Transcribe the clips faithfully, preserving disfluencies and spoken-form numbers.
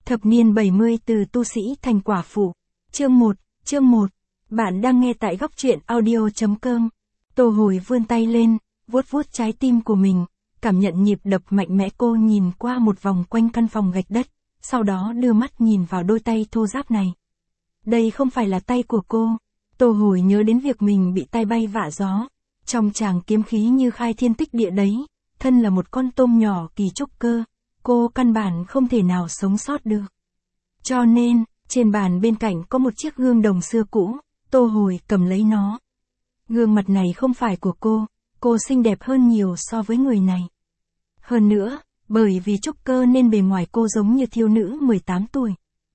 Thập niên bảy mươi từ tu sĩ thành quả phụ. Chương một, chương một. Bạn đang nghe tại góc truyện audio chấm com. Tô Hồi vươn tay lên, vuốt vuốt trái tim của mình, cảm nhận nhịp đập mạnh mẽ. Cô nhìn qua một vòng quanh căn phòng gạch đất, sau đó đưa mắt nhìn vào đôi tay thô ráp này. Đây không phải là tay của cô. Tô Hồi nhớ đến việc mình bị tay bay vạ gió. Trong tràng kiếm khí như khai thiên tích địa đấy, thân là một con tôm nhỏ kỳ trúc cơ, cô căn bản không thể nào sống sót được. Cho nên, trên bàn bên cạnh có một chiếc gương đồng xưa cũ, Tô Hồi cầm lấy nó. Gương mặt này không phải của cô, cô xinh đẹp hơn nhiều so với người này. Hơn nữa, bởi vì trúc cơ nên bề ngoài cô giống như thiếu nữ mười tám tuổi.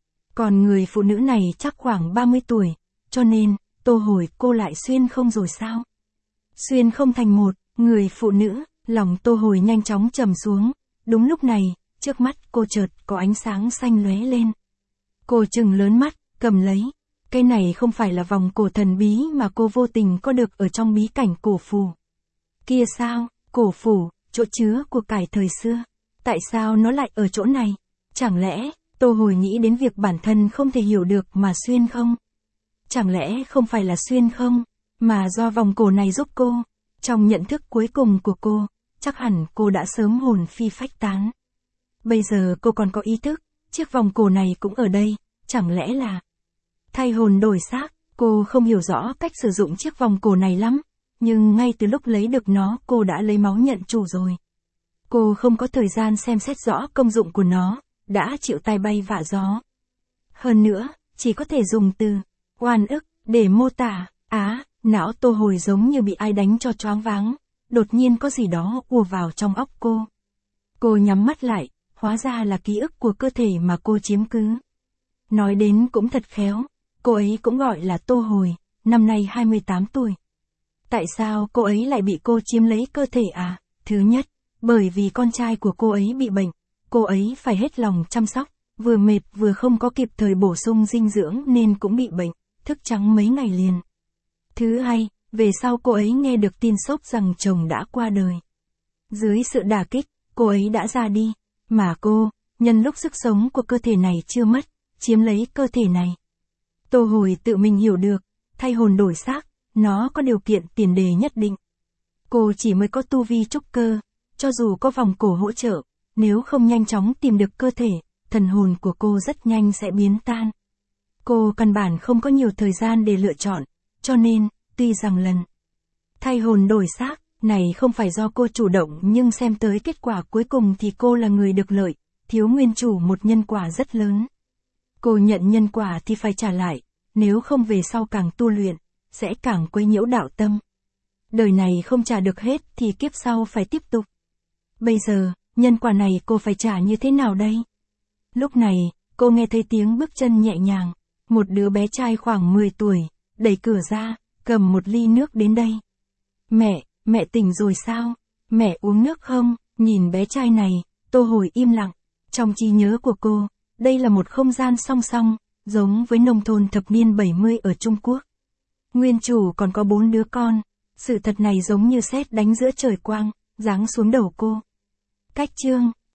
Còn người phụ nữ này chắc khoảng ba mươi tuổi, cho nên, Tô Hồi cô lại xuyên không rồi sao? Xuyên không thành một, người phụ nữ, lòng Tô Hồi nhanh chóng trầm xuống. Đúng lúc này, trước mắt cô chợt có ánh sáng xanh lóe lên. Cô trừng lớn mắt, cầm lấy. Cái này không phải là vòng cổ thần bí mà cô vô tình có được ở trong bí cảnh cổ phù. Kia sao, cổ phù, chỗ chứa của cải thời xưa. Tại sao nó lại ở chỗ này? Chẳng lẽ, Tô Hồi nghĩ đến việc bản thân không thể hiểu được mà xuyên không? Chẳng lẽ không phải là xuyên không, mà do vòng cổ này giúp cô? Trong nhận thức cuối cùng của cô, chắc hẳn cô đã sớm hồn phi phách tán. Bây giờ cô còn có ý thức, chiếc vòng cổ này cũng ở đây, chẳng lẽ là thay hồn đổi xác. Cô không hiểu rõ cách sử dụng chiếc vòng cổ này lắm, nhưng ngay từ lúc lấy được nó cô đã lấy máu nhận chủ rồi. Cô không có thời gian xem xét rõ công dụng của nó, đã chịu tay bay vạ gió. Hơn nữa, chỉ có thể dùng từ oan ức để mô tả. Á, não Tô Hồi giống như bị ai đánh cho choáng váng, đột nhiên có gì đó ùa vào trong óc cô. Cô nhắm mắt lại, hóa ra là ký ức của cơ thể mà cô chiếm cứ. Nói đến cũng thật khéo, cô ấy cũng gọi là Tô Hồi, năm nay hai mươi tám tuổi. Tại sao cô ấy lại bị cô chiếm lấy cơ thể à? Thứ nhất, bởi vì con trai của cô ấy bị bệnh, cô ấy phải hết lòng chăm sóc, vừa mệt vừa không có kịp thời bổ sung dinh dưỡng nên cũng bị bệnh, thức trắng mấy ngày liền. Thứ hai, về sau cô ấy nghe được tin sốc rằng chồng đã qua đời. Dưới sự đả kích, cô ấy đã ra đi, mà cô, nhân lúc sức sống của cơ thể này chưa mất, chiếm lấy cơ thể này. Tô Hồi tự mình hiểu được, thay hồn đổi xác, nó có điều kiện tiền đề nhất định. Cô chỉ mới có tu vi trúc cơ, cho dù có vòng cổ hỗ trợ, nếu không nhanh chóng tìm được cơ thể, thần hồn của cô rất nhanh sẽ biến tan. Cô căn bản không có nhiều thời gian để lựa chọn, cho nên, tuy rằng lần thay hồn đổi xác này không phải do cô chủ động, nhưng xem tới kết quả cuối cùng thì cô là người được lợi, thiếu nguyên chủ một nhân quả rất lớn. Cô nhận nhân quả thì phải trả lại, nếu không về sau càng tu luyện, sẽ càng quấy nhiễu đạo tâm. Đời này không trả được hết thì kiếp sau phải tiếp tục. Bây giờ, nhân quả này cô phải trả như thế nào đây? Lúc này, cô nghe thấy tiếng bước chân nhẹ nhàng, một đứa bé trai khoảng mười tuổi, đẩy cửa ra, cầm một ly nước đến đây. Mẹ, mẹ tỉnh rồi sao? Mẹ uống nước không? Nhìn bé trai này, Tô Hồi im lặng. Trong trí nhớ của cô, đây là một không gian song song, giống với nông thôn thập niên bảy mươi ở Trung Quốc. Nguyên chủ còn có bốn đứa con, sự thật này giống như sét đánh giữa trời quang, giáng xuống đầu cô. Cách chương,